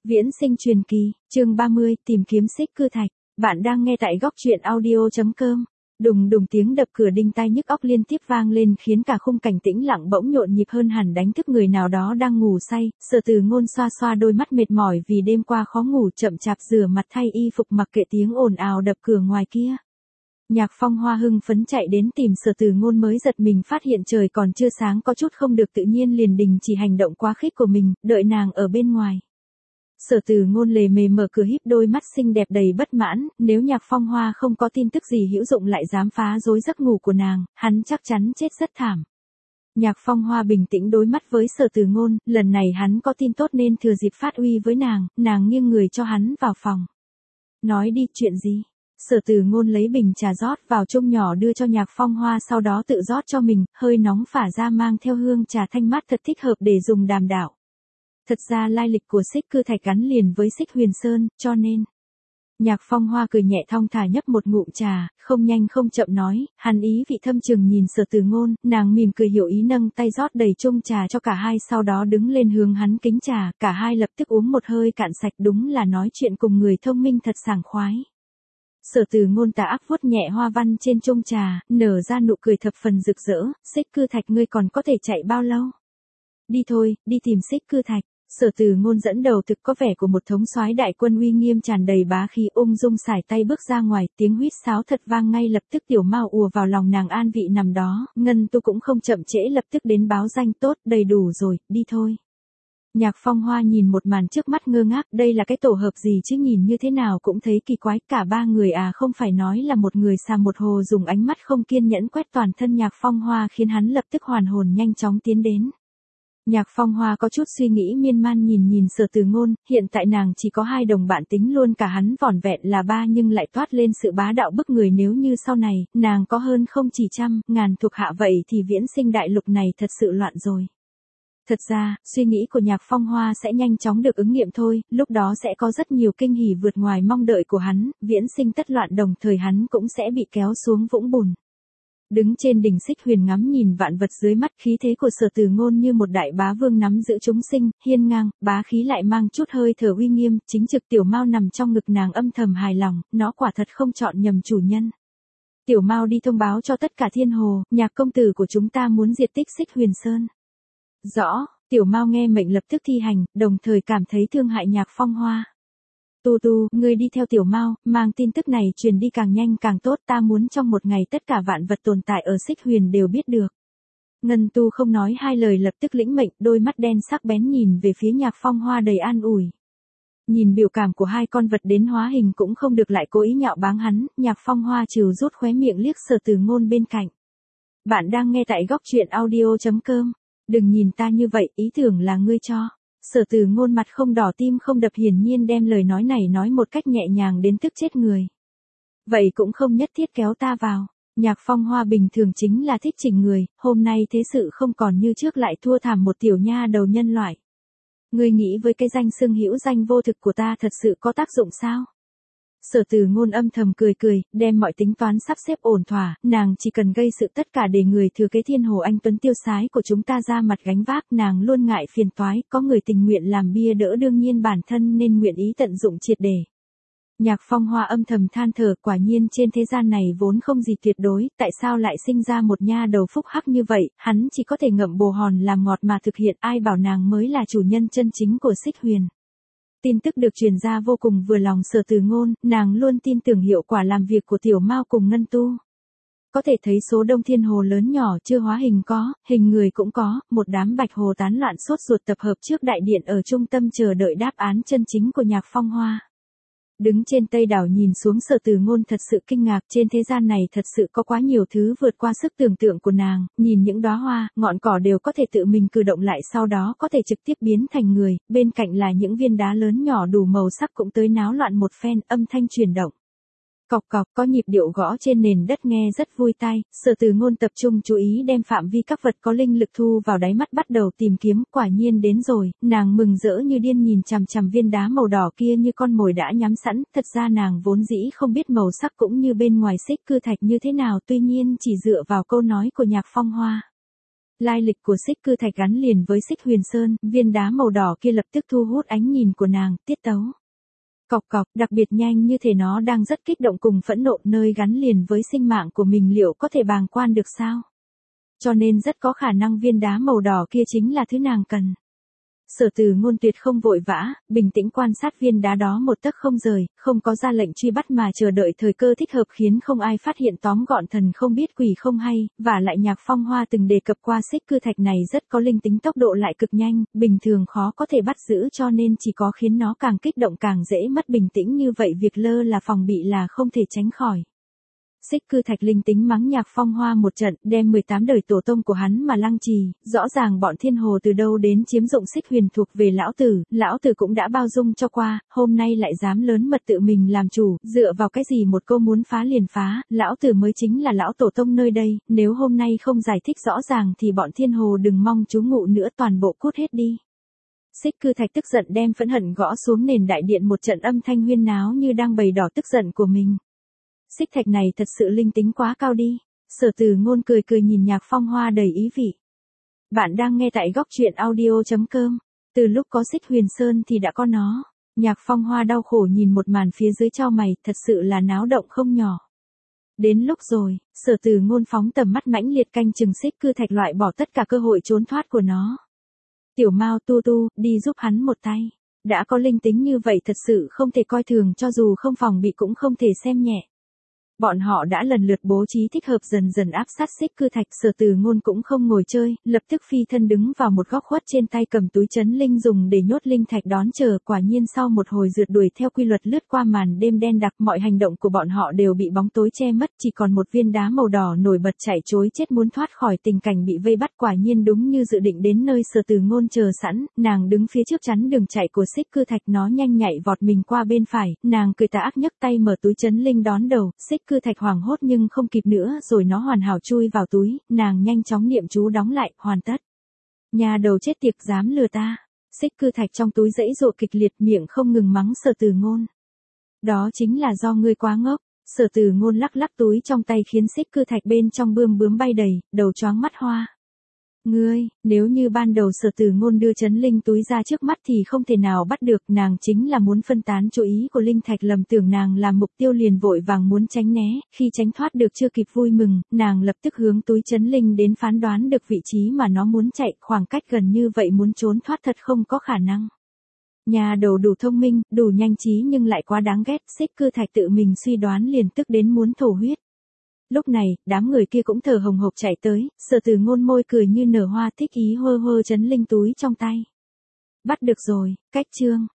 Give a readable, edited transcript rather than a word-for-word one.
Viễn sinh truyền kỳ, chương 30, tìm kiếm xích cư thạch. Bạn đang nghe tại góc truyện audio.com. Đùng đùng tiếng đập cửa đinh tai nhức óc liên tiếp vang lên khiến cả khung cảnh tĩnh lặng bỗng nhộn nhịp hơn hẳn, đánh thức người nào đó đang ngủ say. Sở Từ Ngôn xoa xoa đôi mắt mệt mỏi vì đêm qua khó ngủ, chậm chạp rửa mặt thay y phục mặc kệ tiếng ồn ào đập cửa ngoài kia. Nhạc Phong Hoa hưng phấn chạy đến tìm Sở Từ Ngôn, mới giật mình phát hiện trời còn chưa sáng, có chút không được tự nhiên, liền đình chỉ hành động quá khích của mình, đợi nàng ở bên ngoài. Sở Từ Ngôn lề mề mở cửa, híp đôi mắt xinh đẹp đầy bất mãn, nếu Nhạc Phong Hoa không có tin tức gì hữu dụng lại dám phá rối giấc ngủ của nàng, hắn chắc chắn chết rất thảm. Nhạc Phong Hoa bình tĩnh đối mắt với Sở Từ Ngôn, lần này hắn có tin tốt nên thừa dịp phát uy với nàng nghiêng người cho hắn vào phòng. Nói đi, chuyện gì? Sở Từ Ngôn lấy bình trà rót vào chung nhỏ đưa cho Nhạc Phong Hoa, sau đó tự rót cho mình, hơi nóng phả ra mang theo hương trà thanh mát thật thích hợp để dùng đàm đạo. Thật ra lai lịch của xích cư thạch gắn liền với xích huyền sơn, cho nên. Nhạc Phong Hoa cười nhẹ thong thả nhấp một ngụm trà, không nhanh không chậm nói, hắn ý vị thâm trường nhìn Sở Từ Ngôn, nàng mỉm cười hiểu ý nâng tay rót đầy chung trà cho cả hai, sau đó đứng lên hướng hắn kính trà, cả hai lập tức uống một hơi cạn sạch, đúng là nói chuyện cùng người thông minh thật sảng khoái. Sở Từ Ngôn tà ác vuốt nhẹ hoa văn trên chung trà, nở ra nụ cười thập phần rực rỡ, xích cư thạch ngươi còn có thể chạy bao lâu? Đi thôi, đi tìm xích cư thạch. Sở Từ Ngôn dẫn đầu thực có vẻ của một thống soái đại quân uy nghiêm tràn đầy bá khí, ung dung sải tay bước ra ngoài, tiếng huýt sáo thật vang, ngay lập tức Tiểu Mao ùa vào lòng nàng an vị nằm đó, Ngân Tu cũng không chậm trễ lập tức đến báo danh, tốt, đầy đủ rồi, đi thôi. Nhạc Phong Hoa nhìn một màn trước mắt ngơ ngác, đây là cái tổ hợp gì chứ, nhìn như thế nào cũng thấy kỳ quái, cả ba người không phải nói là một người xà một hồ, dùng ánh mắt không kiên nhẫn quét toàn thân Nhạc Phong Hoa khiến hắn lập tức hoàn hồn nhanh chóng tiến đến. Nhạc Phong Hoa có chút suy nghĩ miên man nhìn Sở Từ Ngôn, hiện tại nàng chỉ có hai đồng bạn, tính luôn cả hắn vỏn vẹn là ba, nhưng lại toát lên sự bá đạo bức người, nếu như sau này, nàng có hơn không chỉ trăm, ngàn thuộc hạ vậy thì viễn sinh đại lục này thật sự loạn rồi. Thật ra, suy nghĩ của Nhạc Phong Hoa sẽ nhanh chóng được ứng nghiệm thôi, lúc đó sẽ có rất nhiều kinh hỉ vượt ngoài mong đợi của hắn, viễn sinh tất loạn, đồng thời hắn cũng sẽ bị kéo xuống vũng bùn. Đứng trên đỉnh xích huyền ngắm nhìn vạn vật dưới mắt, khí thế của Sở Từ Ngôn như một đại bá vương nắm giữ chúng sinh, hiên ngang, bá khí lại mang chút hơi thở uy nghiêm, chính trực. Tiểu Mao nằm trong ngực nàng âm thầm hài lòng, nó quả thật không chọn nhầm chủ nhân. Tiểu Mao đi thông báo cho tất cả thiên hồ, Nhạc công tử của chúng ta muốn diệt tích xích huyền sơn. Rõ, Tiểu Mao nghe mệnh lập tức thi hành, đồng thời cảm thấy thương hại Nhạc Phong Hoa. Tu, ngươi đi theo Tiểu Mao, mang tin tức này truyền đi càng nhanh càng tốt, ta muốn trong một ngày tất cả vạn vật tồn tại ở xích huyền đều biết được. Ngân Tu không nói hai lời lập tức lĩnh mệnh, đôi mắt đen sắc bén nhìn về phía Nhạc Phong Hoa đầy an ủi. Nhìn biểu cảm của hai con vật đến hóa hình cũng không được lại cố ý nhạo báng hắn, Nhạc Phong Hoa trừ rút khóe miệng liếc Sở Từ Ngôn bên cạnh. Bạn đang nghe tại góc truyện audio.com. Đừng nhìn ta như vậy, ý tưởng là ngươi cho. Sở Từ Ngôn mặt không đỏ tim không đập, hiển nhiên đem lời nói này nói một cách nhẹ nhàng đến tức chết người. Vậy cũng không nhất thiết kéo ta vào. Nhạc Phong Hoa bình thường chính là thích chỉnh người, hôm nay thế sự không còn như trước, lại thua thảm một tiểu nha đầu nhân loại. Ngươi nghĩ với cái danh xưng hữu danh vô thực của ta thật sự có tác dụng sao? Sở Từ Ngôn âm thầm cười, đem mọi tính toán sắp xếp ổn thỏa, nàng chỉ cần gây sự tất cả để người thừa kế thiên hồ anh tuấn tiêu sái của chúng ta ra mặt gánh vác, nàng luôn ngại phiền toái, có người tình nguyện làm bia đỡ, đương nhiên bản thân nên nguyện ý tận dụng triệt để. Nhạc Phong Hoa âm thầm than thở, quả nhiên trên thế gian này vốn không gì tuyệt đối, tại sao lại sinh ra một nha đầu phúc hắc như vậy, hắn chỉ có thể ngậm bồ hòn làm ngọt mà thực hiện, ai bảo nàng mới là chủ nhân chân chính của xích huyền. Tin tức được truyền ra vô cùng vừa lòng Sở Từ Ngôn, nàng luôn tin tưởng hiệu quả làm việc của Tiểu Mao cùng Ngân Tu. Có thể thấy số đông thiên hồ lớn nhỏ chưa hóa hình có, hình người cũng có, một đám bạch hồ tán loạn sốt ruột tập hợp trước đại điện ở trung tâm chờ đợi đáp án chân chính của Nhạc Phong Hoa. Đứng trên Tây đảo nhìn xuống, Sở Từ Ngôn thật sự kinh ngạc, trên thế gian này thật sự có quá nhiều thứ vượt qua sức tưởng tượng của nàng, nhìn những đóa hoa, ngọn cỏ đều có thể tự mình cử động lại, sau đó có thể trực tiếp biến thành người, bên cạnh là những viên đá lớn nhỏ đủ màu sắc cũng tới náo loạn một phen, âm thanh chuyển động. Cọc cọc có nhịp điệu gõ trên nền đất nghe rất vui tai, Sở Từ Ngôn tập trung chú ý đem phạm vi các vật có linh lực thu vào đáy mắt, bắt đầu tìm kiếm, quả nhiên đến rồi, nàng mừng rỡ như điên nhìn chằm chằm viên đá màu đỏ kia như con mồi đã nhắm sẵn, thật ra nàng vốn dĩ không biết màu sắc cũng như bên ngoài xích cư thạch như thế nào, tuy nhiên chỉ dựa vào câu nói của Nhạc Phong Hoa. Lai lịch của xích cư thạch gắn liền với xích huyền sơn, viên đá màu đỏ kia lập tức thu hút ánh nhìn của nàng, tiết tấu. Cọc cọc, đặc biệt nhanh như thể nó đang rất kích động cùng phẫn nộ, nơi gắn liền với sinh mạng của mình liệu có thể bàng quan được sao? Cho nên rất có khả năng viên đá màu đỏ kia chính là thứ nàng cần. Sở Từ Ngôn tuyệt không vội vã, bình tĩnh quan sát viên đá đó một tấc không rời, không có ra lệnh truy bắt mà chờ đợi thời cơ thích hợp khiến không ai phát hiện, tóm gọn thần không biết quỷ không hay, và lại Nhạc Phong Hoa từng đề cập qua xích cư thạch này rất có linh tính, tốc độ lại cực nhanh, bình thường khó có thể bắt giữ, cho nên chỉ có khiến nó càng kích động càng dễ mất bình tĩnh, như vậy việc lơ là phòng bị là không thể tránh khỏi. Xích cư thạch linh tính mắng Nhạc Phong Hoa một trận, đem 18 đời tổ tông của hắn mà lăng trì, rõ ràng bọn thiên hồ từ đâu đến chiếm dụng xích huyền thuộc về lão tử cũng đã bao dung cho qua, hôm nay lại dám lớn mật tự mình làm chủ, dựa vào cái gì một câu muốn phá liền phá, lão tử mới chính là lão tổ tông nơi đây, nếu hôm nay không giải thích rõ ràng thì bọn thiên hồ đừng mong trú ngụ nữa, toàn bộ cút hết đi. Xích cư thạch tức giận đem phẫn hận gõ xuống nền đại điện, một trận âm thanh huyên náo như đang bày đỏ tức giận của mình. Xích thạch này thật sự linh tính quá cao đi. Sở Từ Ngôn cười cười nhìn Nhạc Phong Hoa đầy ý vị. Bạn đang nghe tại góc truyện audio.com. Từ lúc có xích huyền sơn thì đã có nó. Nhạc Phong Hoa đau khổ nhìn một màn phía dưới, chau mày, thật sự là náo động không nhỏ. Đến lúc rồi, Sở Từ Ngôn phóng tầm mắt mãnh liệt canh chừng xích cư thạch, loại bỏ tất cả cơ hội trốn thoát của nó. Tiểu Mao Tu Tu, đi giúp hắn một tay. Đã có linh tính như vậy thật sự không thể coi thường, cho dù không phòng bị cũng không thể xem nhẹ. Bọn họ đã lần lượt bố trí thích hợp, dần dần áp sát xích cư thạch. Sở Từ Ngôn cũng không ngồi chơi, lập tức phi thân đứng vào một góc khuất, trên tay cầm túi chấn linh dùng để nhốt linh thạch đón chờ. Quả nhiên sau một hồi rượt đuổi theo quy luật lướt qua màn đêm đen đặc, mọi hành động của bọn họ đều bị bóng tối che mất, chỉ còn một viên đá màu đỏ nổi bật chạy trối chết muốn thoát khỏi tình cảnh bị vây bắt. Quả nhiên đúng như dự định, đến nơi Sở Từ Ngôn chờ sẵn, nàng đứng phía trước chắn đường chạy của xích cư thạch, nó nhanh nhạy vọt mình qua bên phải, nàng cười tà ác nhấc tay mở túi chấn linh đón đầu. Xích cư thạch hoảng hốt nhưng không kịp nữa rồi, nó hoàn hảo chui vào túi, nàng nhanh chóng niệm chú đóng lại, hoàn tất. Nhà đầu chết tiệt, dám lừa ta. Xích cư thạch trong túi giãy giụa kịch liệt, miệng không ngừng mắng Sở Từ Ngôn. Đó chính là do ngươi quá ngốc. Sở Từ Ngôn lắc lắc túi trong tay khiến xích cư thạch bên trong bươm bướm bay đầy, đầu choáng mắt hoa. Ngươi, nếu như ban đầu Sở Từ Ngôn đưa chấn linh túi ra trước mắt thì không thể nào bắt được, nàng chính là muốn phân tán chú ý của linh thạch, lầm tưởng nàng làm mục tiêu liền vội vàng muốn tránh né, khi tránh thoát được chưa kịp vui mừng, nàng lập tức hướng túi chấn linh đến, phán đoán được vị trí mà nó muốn chạy, khoảng cách gần như vậy muốn trốn thoát thật không có khả năng. Nhà đầu đủ thông minh, đủ nhanh trí nhưng lại quá đáng ghét, xích cư thạch tự mình suy đoán liền tức đến muốn thổ huyết. Lúc này, đám người kia cũng thở hồng hộc chạy tới, Sở Từ Ngôn môi cười như nở hoa, thích ý hơ hơ chấn linh túi trong tay. Bắt được rồi, cách chương.